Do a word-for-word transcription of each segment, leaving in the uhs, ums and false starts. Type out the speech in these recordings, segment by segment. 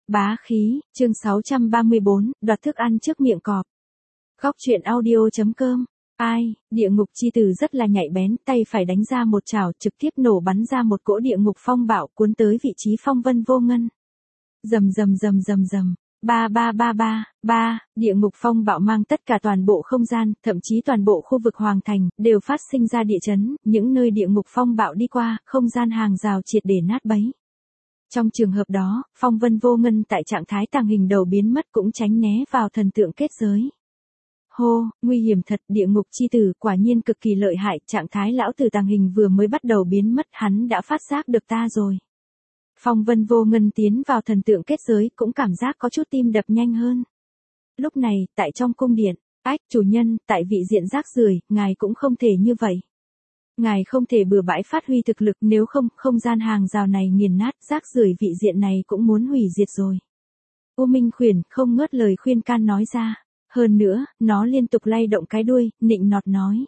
Bá khí, chương sáu trăm ba mươi bốn, đoạt thức ăn trước miệng cọp. Góc truyện audio.com. Ai, địa ngục chi tử rất là nhạy bén, tay phải đánh ra một chảo trực tiếp nổ bắn ra một cỗ địa ngục phong bạo cuốn tới vị trí phong vân vô ngân. Rầm rầm rầm rầm rầm. Ba ba ba ba, ba, địa ngục phong bạo mang tất cả toàn bộ không gian, thậm chí toàn bộ khu vực hoàng thành, đều phát sinh ra địa chấn, những nơi địa ngục phong bạo đi qua, không gian hàng rào triệt để nát bấy. Trong trường hợp đó, phong vân vô ngân tại trạng thái tàng hình đầu biến mất cũng tránh né vào thần tượng kết giới. Hô, nguy hiểm thật, địa ngục chi tử quả nhiên cực kỳ lợi hại, trạng thái lão tử tàng hình vừa mới bắt đầu biến mất hắn đã phát giác được ta rồi. Phong vân vô ngân tiến vào thần tượng kết giới cũng cảm giác có chút tim đập nhanh hơn. Lúc này, tại trong cung điện, ách chủ nhân, tại vị diện rác rưởi, ngài cũng không thể như vậy. Ngài không thể bừa bãi phát huy thực lực nếu không, không gian hàng rào này nghiền nát, rác rưởi vị diện này cũng muốn hủy diệt rồi. U Minh Khuyển không ngớt lời khuyên can nói ra. Hơn nữa, nó liên tục lay động cái đuôi, nịnh nọt nói.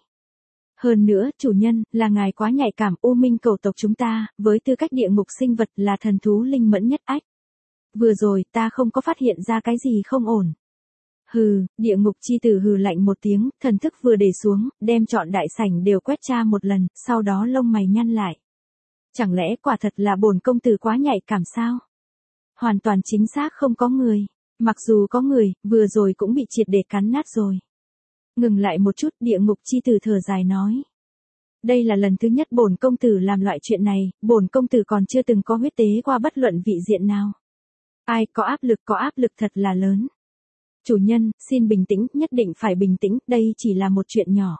Hơn nữa, chủ nhân, là ngài quá nhạy cảm, U Minh cầu tộc chúng ta, với tư cách địa ngục sinh vật là thần thú linh mẫn nhất ách. Vừa rồi, ta không có phát hiện ra cái gì không ổn. Hừ, địa ngục chi tử hừ lạnh một tiếng, thần thức vừa để xuống, đem trọn đại sảnh đều quét tra một lần, sau đó lông mày nhăn lại. Chẳng lẽ quả thật là bổn công tử quá nhạy cảm sao? Hoàn toàn chính xác không có người. Mặc dù có người, vừa rồi cũng bị triệt để cắn nát rồi. Ngừng lại một chút, địa ngục chi tử thở dài nói. Đây là lần thứ nhất bổn công tử làm loại chuyện này, bổn công tử còn chưa từng có huyết tế qua bất luận vị diện nào. Ai có áp lực có áp lực thật là lớn. Chủ nhân, xin bình tĩnh, nhất định phải bình tĩnh, đây chỉ là một chuyện nhỏ.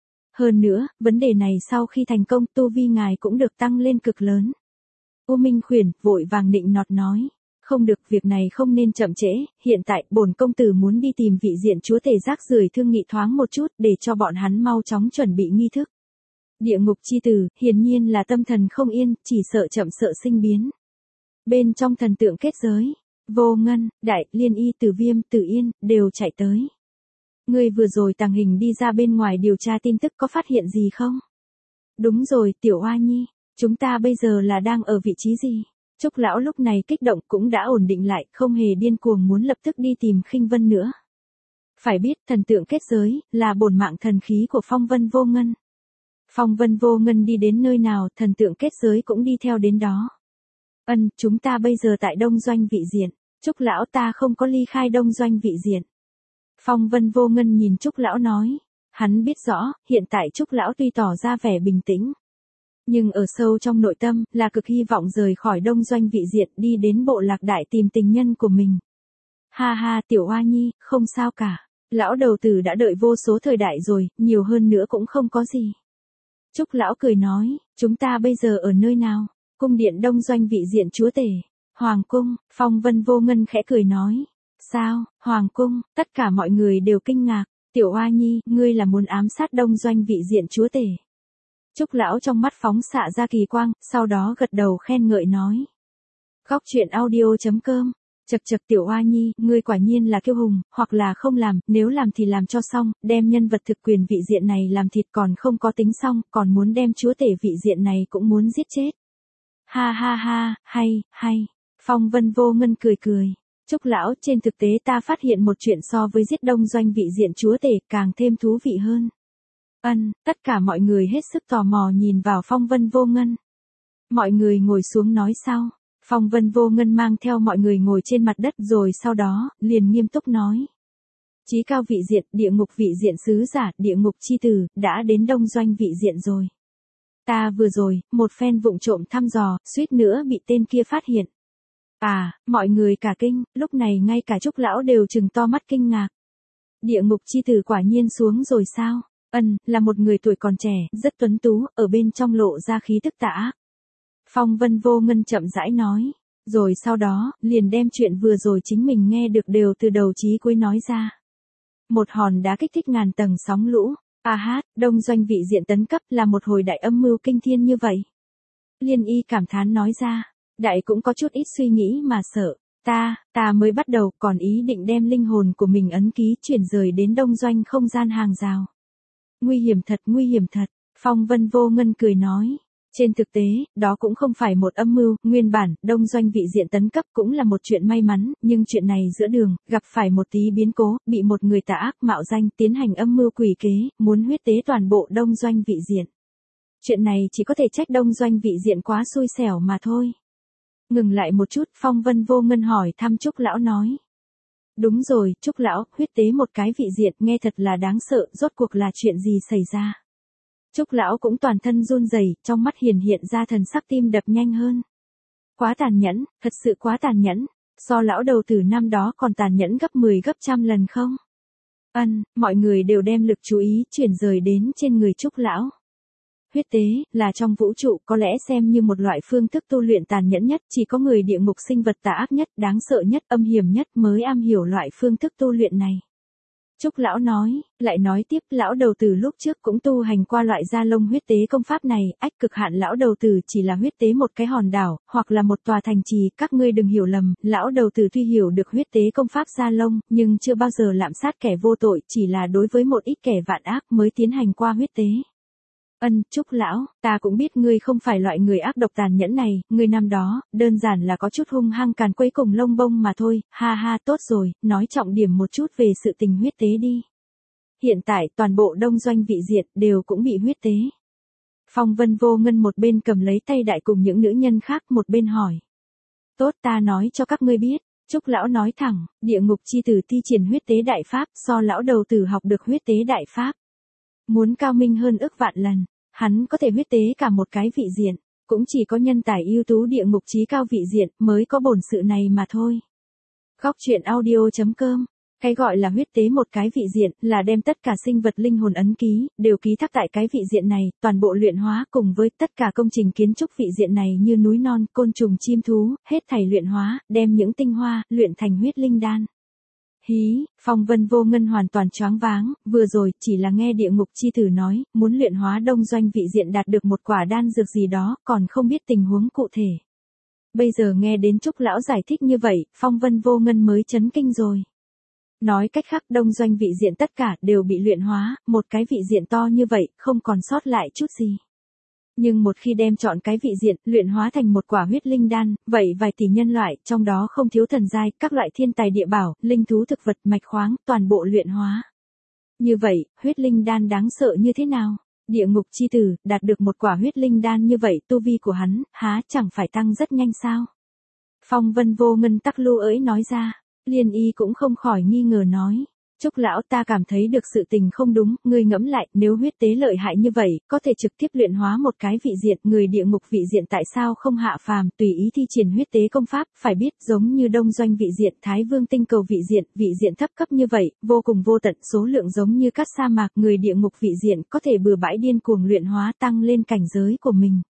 Hơn nữa, vấn đề này sau khi thành công tu vi ngài cũng được tăng lên cực lớn. U Minh Khuyển vội vàng nịnh nọt nói. Không được, việc này không nên chậm trễ, hiện tại bổn công tử muốn đi tìm vị diện chúa tể rác rưởi thương nghị thoáng một chút để cho bọn hắn mau chóng chuẩn bị nghi thức. Địa ngục chi tử, hiển nhiên là tâm thần không yên, chỉ sợ chậm sợ sinh biến. Bên trong thần tượng kết giới, Vô Ngân, Đại, Liên Y, Tử Viêm, Tử Yên, đều chạy tới. Ngươi vừa rồi tàng hình đi ra bên ngoài điều tra tin tức có phát hiện gì không? Đúng rồi, Tiểu Oa Nhi, chúng ta bây giờ là đang ở vị trí gì? Trúc lão lúc này kích động cũng đã ổn định lại, không hề điên cuồng muốn lập tức đi tìm Khinh Vân nữa. Phải biết, thần tượng kết giới, là bổn mạng thần khí của phong vân vô ngân. Phong vân vô ngân đi đến nơi nào, thần tượng kết giới cũng đi theo đến đó. Ân, chúng ta bây giờ tại đông doanh vị diện. Trúc lão ta không có ly khai đông doanh vị diện. Phong vân vô ngân nhìn Trúc lão nói. Hắn biết rõ, hiện tại Trúc lão tuy tỏ ra vẻ bình tĩnh. Nhưng ở sâu trong nội tâm, là cực hy vọng rời khỏi đông doanh vị diện đi đến bộ lạc đại tìm tình nhân của mình. Ha ha, Tiểu Oa Nhi, không sao cả. Lão đầu tử đã đợi vô số thời đại rồi, nhiều hơn nữa cũng không có gì. Trúc lão cười nói, chúng ta bây giờ ở nơi nào? Cung điện đông doanh vị diện chúa tể. Hoàng cung, Phong vân vô ngân khẽ cười nói. Sao, Hoàng cung, tất cả mọi người đều kinh ngạc. Tiểu Oa Nhi, ngươi là muốn ám sát đông doanh vị diện chúa tể. Trúc lão trong mắt phóng xạ ra kỳ quang, sau đó gật đầu khen ngợi nói. Góc truyện audio.com. Chật chật Tiểu Oa Nhi, ngươi quả nhiên là kiêu hùng, hoặc là không làm, nếu làm thì làm cho xong, đem nhân vật thực quyền vị diện này làm thịt còn không có tính xong, còn muốn đem chúa tể vị diện này cũng muốn giết chết. Ha ha ha, hay, hay. Phong vân vô ngân cười cười. Trúc lão, trên thực tế ta phát hiện một chuyện so với giết đông doanh vị diện chúa tể càng thêm thú vị hơn. Ân, tất cả mọi người hết sức tò mò nhìn vào phong vân vô ngân. Mọi người ngồi xuống nói sau. Phong vân vô ngân mang theo mọi người ngồi trên mặt đất rồi sau đó, liền nghiêm túc nói. Chí cao vị diện, địa ngục vị diện sứ giả, địa ngục chi tử, đã đến đông doanh vị diện rồi. Ta vừa rồi, một phen vụng trộm thăm dò, suýt nữa bị tên kia phát hiện. À, mọi người cả kinh, lúc này ngay cả Trúc lão đều trừng to mắt kinh ngạc. Địa ngục chi tử quả nhiên xuống rồi sao? Ân, là một người tuổi còn trẻ, rất tuấn tú, ở bên trong lộ ra khí tức tà ác. Phong vân vô ngân chậm rãi nói. Rồi sau đó, liền đem chuyện vừa rồi chính mình nghe được đều từ đầu chí cuối nói ra. Một hòn đá kích thích ngàn tầng sóng lũ. A hát, đông doanh vị diện tấn cấp là một hồi đại âm mưu kinh thiên như vậy. Liên Y cảm thán nói ra. Đại cũng có chút ít suy nghĩ mà sợ. Ta, ta mới bắt đầu còn ý định đem linh hồn của mình ấn ký chuyển rời đến đông doanh không gian hàng rào. Nguy hiểm thật, nguy hiểm thật. Phong vân vô ngân cười nói. Trên thực tế, đó cũng không phải một âm mưu, nguyên bản, đông doanh vị diện tấn cấp cũng là một chuyện may mắn, nhưng chuyện này giữa đường, gặp phải một tí biến cố, bị một người tà ác mạo danh tiến hành âm mưu quỷ kế, muốn huyết tế toàn bộ đông doanh vị diện. Chuyện này chỉ có thể trách đông doanh vị diện quá xui xẻo mà thôi. Ngừng lại một chút, Phong Vân Vô Ngân hỏi thăm Trúc Lão nói. Đúng rồi, Trúc Lão, huyết tế một cái vị diện nghe thật là đáng sợ, rốt cuộc là chuyện gì xảy ra. Trúc Lão cũng toàn thân run rẩy, trong mắt hiển hiện ra thần sắc tim đập nhanh hơn. Quá tàn nhẫn, thật sự quá tàn nhẫn, so lão đầu tử năm đó còn tàn nhẫn gấp mười gấp trăm lần không? Ân, mọi người đều đem lực chú ý chuyển rời đến trên người Trúc Lão. Huyết tế, là trong vũ trụ có lẽ xem như một loại phương thức tu luyện tàn nhẫn nhất, chỉ có người địa ngục sinh vật tà ác nhất, đáng sợ nhất, âm hiểm nhất mới am hiểu loại phương thức tu luyện này. Trúc Lão nói, lại nói tiếp, lão đầu tử lúc trước cũng tu hành qua loại da lông huyết tế công pháp này, ách cực hạn lão đầu tử chỉ là huyết tế một cái hòn đảo, hoặc là một tòa thành trì, các ngươi đừng hiểu lầm, lão đầu tử tuy hiểu được huyết tế công pháp da lông, nhưng chưa bao giờ lạm sát kẻ vô tội, chỉ là đối với một ít kẻ vạn ác mới tiến hành qua huyết tế. Ân, Trúc Lão, ta cũng biết ngươi không phải loại người ác độc tàn nhẫn này, ngươi năm đó, đơn giản là có chút hung hăng càn quấy cùng lông bông mà thôi, ha ha tốt rồi, nói trọng điểm một chút về sự tình huyết tế đi. Hiện tại, toàn bộ đông doanh vị diện, đều cũng bị huyết tế. Phong Vân Vô Ngân một bên cầm lấy tay đại cùng những nữ nhân khác một bên hỏi. Tốt ta nói cho các ngươi biết. Trúc Lão nói thẳng, địa ngục chi tử thi triển huyết tế đại pháp, so lão đầu tử học được huyết tế đại pháp. Muốn cao minh hơn ức vạn lần, hắn có thể huyết tế cả một cái vị diện, cũng chỉ có nhân tài ưu tú địa ngục chí cao vị diện mới có bổn sự này mà thôi. Góc truyện audio chấm com. Cái gọi là huyết tế một cái vị diện là đem tất cả sinh vật linh hồn ấn ký, đều ký thác tại cái vị diện này, toàn bộ luyện hóa cùng với tất cả công trình kiến trúc vị diện này như núi non, côn trùng chim thú, hết thảy luyện hóa, đem những tinh hoa, luyện thành huyết linh đan. Hí, Phong Vân Vô Ngân hoàn toàn choáng váng, vừa rồi chỉ là nghe địa ngục chi tử nói, muốn luyện hóa đông doanh vị diện đạt được một quả đan dược gì đó, còn không biết tình huống cụ thể. Bây giờ nghe đến Trúc Lão giải thích như vậy, Phong Vân Vô Ngân mới chấn kinh rồi. Nói cách khác đông doanh vị diện tất cả đều bị luyện hóa, một cái vị diện to như vậy, không còn sót lại chút gì. Nhưng một khi đem chọn cái vị diện, luyện hóa thành một quả huyết linh đan, vậy vài tỷ nhân loại, trong đó không thiếu thần giai, các loại thiên tài địa bảo, linh thú thực vật, mạch khoáng, toàn bộ luyện hóa. Như vậy, huyết linh đan đáng sợ như thế nào? Địa ngục chi tử, đạt được một quả huyết linh đan như vậy, tu vi của hắn, há chẳng phải tăng rất nhanh sao? Phong Vân Vô Ngân tắc lưu ới nói ra, Liên Y cũng không khỏi nghi ngờ nói. Trúc Lão ta cảm thấy được sự tình không đúng, ngươi ngẫm lại, nếu huyết tế lợi hại như vậy, có thể trực tiếp luyện hóa một cái vị diện, người địa ngục vị diện tại sao không hạ phàm, tùy ý thi triển huyết tế công pháp, phải biết giống như đông doanh vị diện, Thái Vương tinh cầu vị diện, vị diện thấp cấp như vậy, vô cùng vô tận, số lượng giống như các sa mạc, người địa ngục vị diện, có thể bừa bãi điên cuồng luyện hóa tăng lên cảnh giới của mình.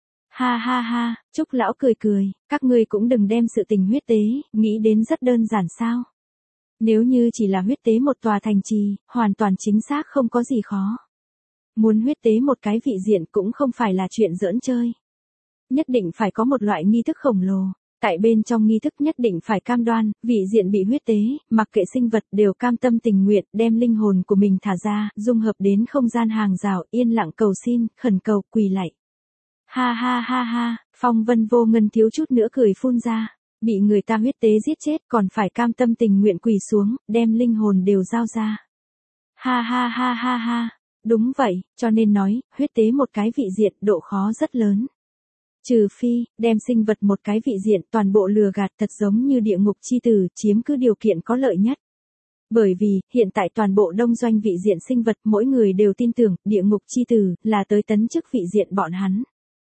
Ha ha ha, Trúc Lão cười cười, các ngươi cũng đừng đem sự tình huyết tế, nghĩ đến rất đơn giản sao. Nếu như chỉ là huyết tế một tòa thành trì, hoàn toàn chính xác không có gì khó. Muốn huyết tế một cái vị diện cũng không phải là chuyện giỡn chơi. Nhất định phải có một loại nghi thức khổng lồ. Tại bên trong nghi thức nhất định phải cam đoan, vị diện bị huyết tế, mặc kệ sinh vật đều cam tâm tình nguyện, đem linh hồn của mình thả ra, dung hợp đến không gian hàng rào, yên lặng cầu xin, khẩn cầu, quỳ lạy. Ha ha ha ha, Phong Vân Vô Ngân thiếu chút nữa cười phun ra. Bị người ta huyết tế giết chết còn phải cam tâm tình nguyện quỳ xuống, đem linh hồn đều giao ra. Ha ha ha ha ha, đúng vậy, cho nên nói, huyết tế một cái vị diện độ khó rất lớn. Trừ phi, đem sinh vật một cái vị diện toàn bộ lừa gạt thật giống như địa ngục chi tử chiếm cứ điều kiện có lợi nhất. Bởi vì, hiện tại toàn bộ đông doanh vị diện sinh vật mỗi người đều tin tưởng địa ngục chi tử là tới tấn chức vị diện bọn hắn.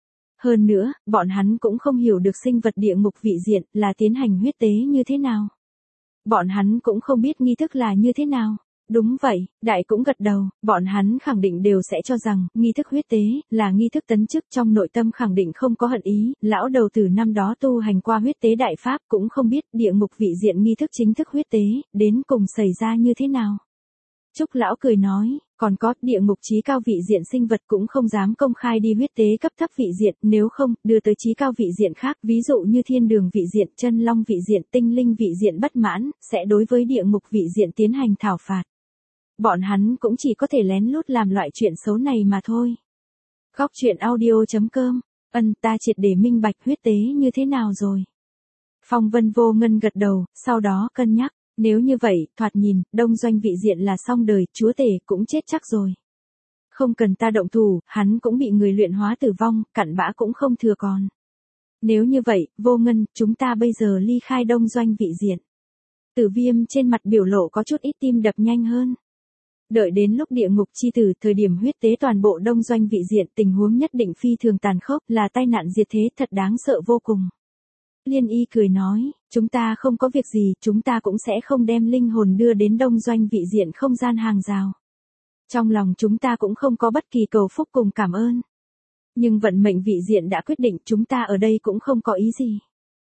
Hơn nữa, bọn hắn cũng không hiểu được sinh vật địa ngục vị diện là tiến hành huyết tế như thế nào. Bọn hắn cũng không biết nghi thức là như thế nào. Đúng vậy, đại cũng gật đầu, bọn hắn khẳng định đều sẽ cho rằng, nghi thức huyết tế, là nghi thức tấn chức trong nội tâm khẳng định không có hận ý, lão đầu từ năm đó tu hành qua huyết tế đại pháp cũng không biết địa ngục vị diện nghi thức chính thức huyết tế, đến cùng xảy ra như thế nào. Trúc lão cười nói, còn có, địa ngục chí cao vị diện sinh vật cũng không dám công khai đi huyết tế cấp thấp vị diện, nếu không, đưa tới chí cao vị diện khác, ví dụ như thiên đường vị diện, chân long vị diện, tinh linh vị diện bất mãn, sẽ đối với địa ngục vị diện tiến hành thảo phạt. Bọn hắn cũng chỉ có thể lén lút làm loại chuyện xấu này mà thôi. Góc truyện audio chấm com Ân, ta triệt để minh bạch huyết tế như thế nào rồi. Phong Vân Vô Ngân gật đầu, sau đó cân nhắc, nếu như vậy, thoạt nhìn, Đông Doanh vị diện là xong đời, chúa tể cũng chết chắc rồi. Không cần ta động thủ, hắn cũng bị người luyện hóa tử vong, cặn bã cũng không thừa còn. Nếu như vậy, Vô Ngân, chúng ta bây giờ ly khai Đông Doanh vị diện. Tử Viêm trên mặt biểu lộ có chút ít tim đập nhanh hơn. Đợi đến lúc địa ngục chi tử, thời điểm huyết tế toàn bộ Đông Doanh vị diện, tình huống nhất định phi thường tàn khốc, là tai nạn diệt thế thật đáng sợ vô cùng. Liên Y cười nói, chúng ta không có việc gì, chúng ta cũng sẽ không đem linh hồn đưa đến Đông Doanh vị diện không gian hàng rào. Trong lòng chúng ta cũng không có bất kỳ cầu phúc cùng cảm ơn. Nhưng vận mệnh vị diện đã quyết định, chúng ta ở đây cũng không có ý gì.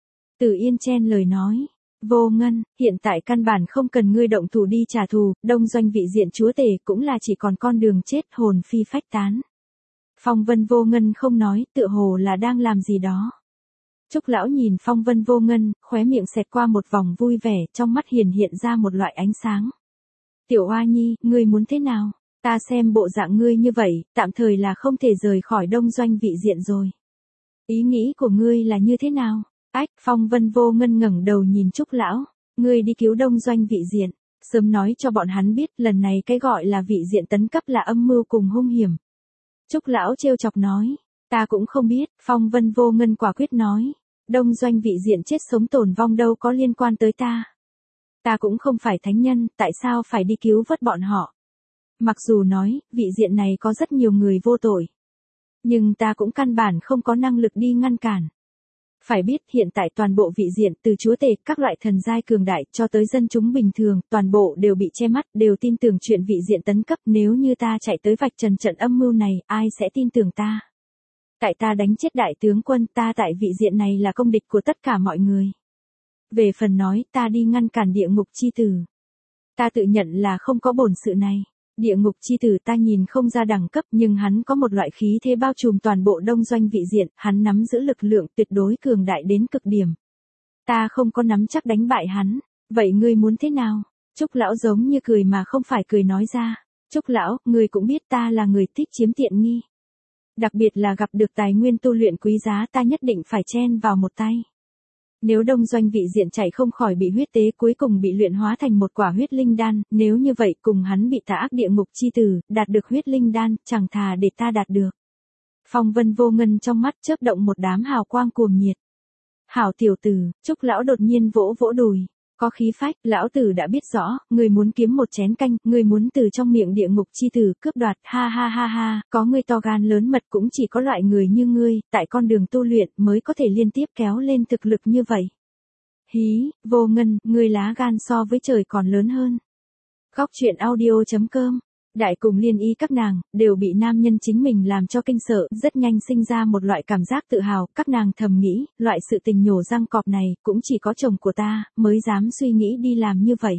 Từ Yên chen lời nói, Vô Ngân, hiện tại căn bản không cần ngươi động thủ đi trả thù, Đông Doanh vị diện chúa tể cũng là chỉ còn con đường chết, hồn phi phách tán. Phong Vân Vô Ngân không nói, tựa hồ là đang làm gì đó. Trúc lão nhìn Phong Vân Vô Ngân, khóe miệng xẹt qua một vòng vui vẻ, trong mắt hiển hiện ra một loại ánh sáng. Tiểu Hoa Nhi, ngươi muốn thế nào? Ta xem bộ dạng ngươi như vậy, tạm thời là không thể rời khỏi Đông Doanh vị diện rồi. Ý nghĩ của ngươi là như thế nào? Ách, Phong Vân Vô Ngân ngẩng đầu nhìn Trúc lão, ngươi đi cứu Đông Doanh vị diện, sớm nói cho bọn hắn biết, lần này cái gọi là vị diện tấn cấp là âm mưu cùng hung hiểm. Trúc lão trêu chọc nói, ta cũng không biết, Phong Vân Vô Ngân quả quyết nói, Đông Doanh vị diện chết sống tổn vong đâu có liên quan tới ta. Ta cũng không phải thánh nhân, tại sao phải đi cứu vớt bọn họ? Mặc dù nói, vị diện này có rất nhiều người vô tội. Nhưng ta cũng căn bản không có năng lực đi ngăn cản. Phải biết hiện tại toàn bộ vị diện từ chúa tể, các loại thần giai cường đại cho tới dân chúng bình thường, toàn bộ đều bị che mắt, đều tin tưởng chuyện vị diện tấn cấp. Nếu như ta chạy tới vạch trần trận âm mưu này, ai sẽ tin tưởng ta? Tại ta đánh chết đại tướng quân, ta tại vị diện này là công địch của tất cả mọi người. Về phần nói ta đi ngăn cản địa ngục chi tử, ta tự nhận là không có bổn sự này. Địa ngục chi tử ta nhìn không ra đẳng cấp, nhưng hắn có một loại khí thế bao trùm toàn bộ Đông Doanh vị diện, hắn nắm giữ lực lượng tuyệt đối cường đại đến cực điểm. Ta không có nắm chắc đánh bại hắn, vậy ngươi muốn thế nào? Trúc lão giống như cười mà không phải cười nói ra, Trúc lão, ngươi cũng biết ta là người thích chiếm tiện nghi. Đặc biệt là gặp được tài nguyên tu luyện quý giá ta nhất định phải chen vào một tay. Nếu Đông Doanh vị diện chạy không khỏi bị huyết tế cuối cùng bị luyện hóa thành một quả huyết linh đan, nếu như vậy cùng hắn bị tà ác địa ngục chi tử, đạt được huyết linh đan, chẳng thà để ta đạt được. Phong Vân Vô Ngân trong mắt chớp động một đám hào quang cuồng nhiệt. Hảo tiểu tử, Trúc lão đột nhiên vỗ vỗ đùi. Có khí phách, lão tử đã biết rõ, ngươi muốn kiếm một chén canh, ngươi muốn từ trong miệng địa ngục chi tử cướp đoạt, ha ha ha ha, có ngươi to gan lớn mật cũng chỉ có loại người như ngươi, tại con đường tu luyện mới có thể liên tiếp kéo lên thực lực như vậy. Hí, Vô Ngân, ngươi lá gan so với trời còn lớn hơn. Góc truyện audio chấm com Đại cùng Liên Y các nàng, đều bị nam nhân chính mình làm cho kinh sợ, rất nhanh sinh ra một loại cảm giác tự hào, các nàng thầm nghĩ, loại sự tình nhổ răng cọp này, cũng chỉ có chồng của ta, mới dám suy nghĩ đi làm như vậy.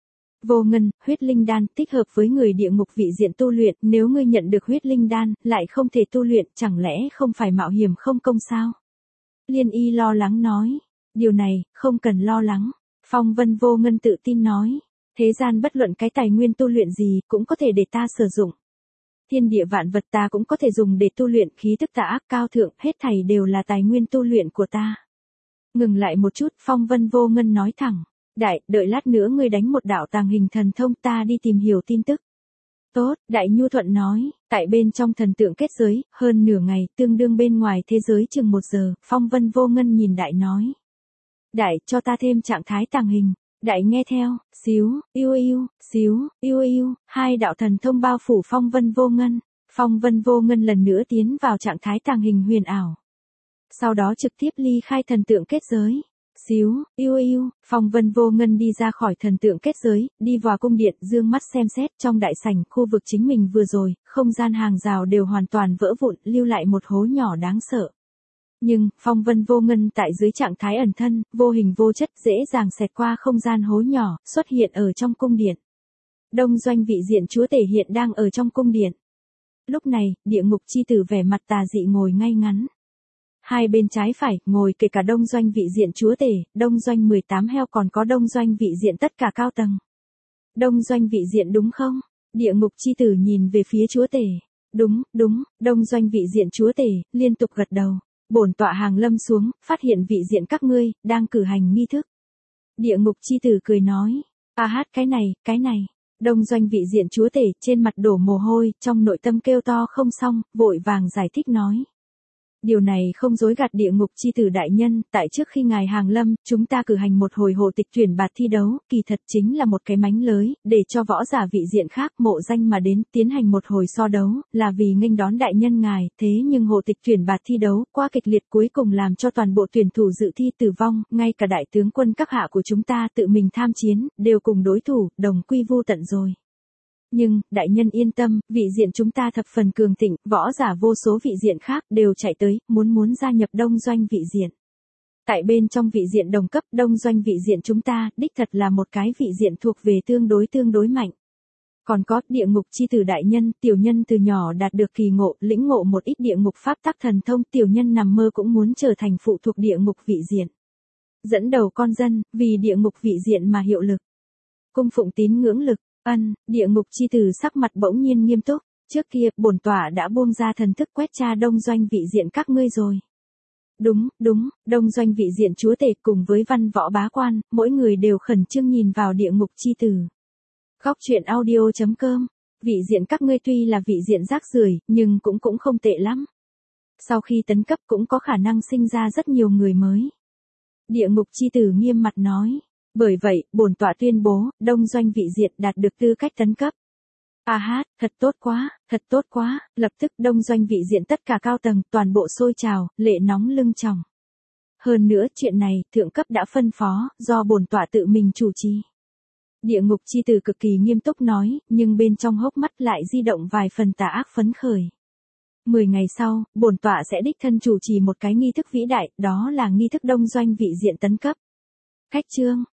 Vô Ngân, huyết linh đan, thích hợp với người địa ngục vị diện tu luyện, nếu ngươi nhận được huyết linh đan, lại không thể tu luyện, chẳng lẽ không phải mạo hiểm không công sao? Liên Y lo lắng nói, điều này, không cần lo lắng. Phong Vân Vô Ngân tự tin nói. Thế gian bất luận cái tài nguyên tu luyện gì cũng có thể để ta sử dụng. Thiên địa vạn vật ta cũng có thể dùng để tu luyện, khí tức tà ác cao thượng, hết thảy đều là tài nguyên tu luyện của ta. Ngừng lại một chút, Phong Vân Vô Ngân nói thẳng. Đại, đợi lát nữa ngươi đánh một đạo tàng hình thần thông ta đi tìm hiểu tin tức. Tốt, Đại nhu thuận nói, tại bên trong thần tượng kết giới, hơn nửa ngày, tương đương bên ngoài thế giới chừng một giờ, Phong Vân Vô Ngân nhìn Đại nói. Đại, cho ta thêm trạng thái tàng hình. Đại nghe theo, xíu, yêu yêu, xíu, yêu yêu, hai đạo thần thông bao phủ Phong Vân Vô Ngân. Phong Vân Vô Ngân lần nữa tiến vào trạng thái tàng hình huyền ảo. Sau đó trực tiếp ly khai thần tượng kết giới. Xíu, yêu yêu, Phong Vân Vô Ngân đi ra khỏi thần tượng kết giới, đi vào cung điện, dương mắt xem xét trong đại sảnh, khu vực chính mình vừa rồi, không gian hàng rào đều hoàn toàn vỡ vụn, lưu lại một hố nhỏ đáng sợ. Nhưng, Phong Vân Vô Ngân tại dưới trạng thái ẩn thân, vô hình vô chất, dễ dàng xẹt qua không gian hố nhỏ, xuất hiện ở trong cung điện. Đông Doanh vị diện chúa tể hiện đang ở trong cung điện. Lúc này, địa ngục chi tử vẻ mặt tà dị ngồi ngay ngắn. Hai bên trái phải, ngồi kể cả Đông Doanh vị diện chúa tể, Đông Doanh mười tám heo còn có Đông Doanh vị diện tất cả cao tầng. Đông Doanh vị diện đúng không? Địa ngục chi tử nhìn về phía chúa tể. Đúng, đúng, Đông Doanh vị diện chúa tể, liên tục gật đầu. Bổn tọa hàng lâm xuống, phát hiện vị diện các ngươi, đang cử hành nghi thức. Địa ngục chi tử cười nói, a hát cái này, cái này. Đông doanh vị diện chúa tể, trên mặt đổ mồ hôi, trong nội tâm kêu to không xong, vội vàng giải thích nói. Điều này không dối gạt địa ngục chi tử đại nhân, tại trước khi ngài hàng lâm, chúng ta cử hành một hồi hộ tịch tuyển bạt thi đấu, kỳ thật chính là một cái mánh lới, để cho võ giả vị diện khác mộ danh mà đến, tiến hành một hồi so đấu, là vì nghênh đón đại nhân ngài, thế nhưng hộ tịch tuyển bạt thi đấu, qua kịch liệt cuối cùng làm cho toàn bộ tuyển thủ dự thi tử vong, ngay cả đại tướng quân các hạ của chúng ta tự mình tham chiến, đều cùng đối thủ, đồng quy vu tận rồi. Nhưng, đại nhân yên tâm, vị diện chúng ta thập phần cường thịnh, võ giả vô số vị diện khác đều chạy tới, muốn muốn gia nhập đông doanh vị diện. Tại bên trong vị diện đồng cấp đông doanh vị diện chúng ta, đích thật là một cái vị diện thuộc về tương đối tương đối mạnh. Còn có, địa ngục chi tử đại nhân, tiểu nhân từ nhỏ đạt được kỳ ngộ, lĩnh ngộ một ít địa ngục pháp tắc thần thông, tiểu nhân nằm mơ cũng muốn trở thành phụ thuộc địa ngục vị diện. Dẫn đầu con dân, vì địa ngục vị diện mà hiệu lực. Cung phụng tín ngưỡng lực. Ân, địa ngục chi tử sắc mặt bỗng nhiên nghiêm túc, trước kia, bổn tọa đã buông ra thần thức quét tra đông doanh vị diện các ngươi rồi. Đúng, đúng, đông doanh vị diện chúa tể cùng với văn võ bá quan, mỗi người đều khẩn trương nhìn vào địa ngục chi tử. Góc truyện audio chấm com, vị diện các ngươi tuy là vị diện rác rưởi, nhưng cũng cũng không tệ lắm. Sau khi tấn cấp cũng có khả năng sinh ra rất nhiều người mới. Địa ngục chi tử nghiêm mặt nói. Bởi vậy, bổn tọa tuyên bố, đông doanh vị diện đạt được tư cách tấn cấp. A hát, thật tốt quá, thật tốt quá, lập tức đông doanh vị diện tất cả cao tầng, toàn bộ sôi trào, lệ nóng lưng tròng. Hơn nữa, chuyện này, thượng cấp đã phân phó, do bổn tọa tự mình chủ trì. Địa ngục chi tử cực kỳ nghiêm túc nói, nhưng bên trong hốc mắt lại di động vài phần tà ác phấn khởi. Mười ngày sau, bổn tọa sẽ đích thân chủ trì một cái nghi thức vĩ đại, đó là nghi thức đông doanh vị diện tấn cấp. Khách chương.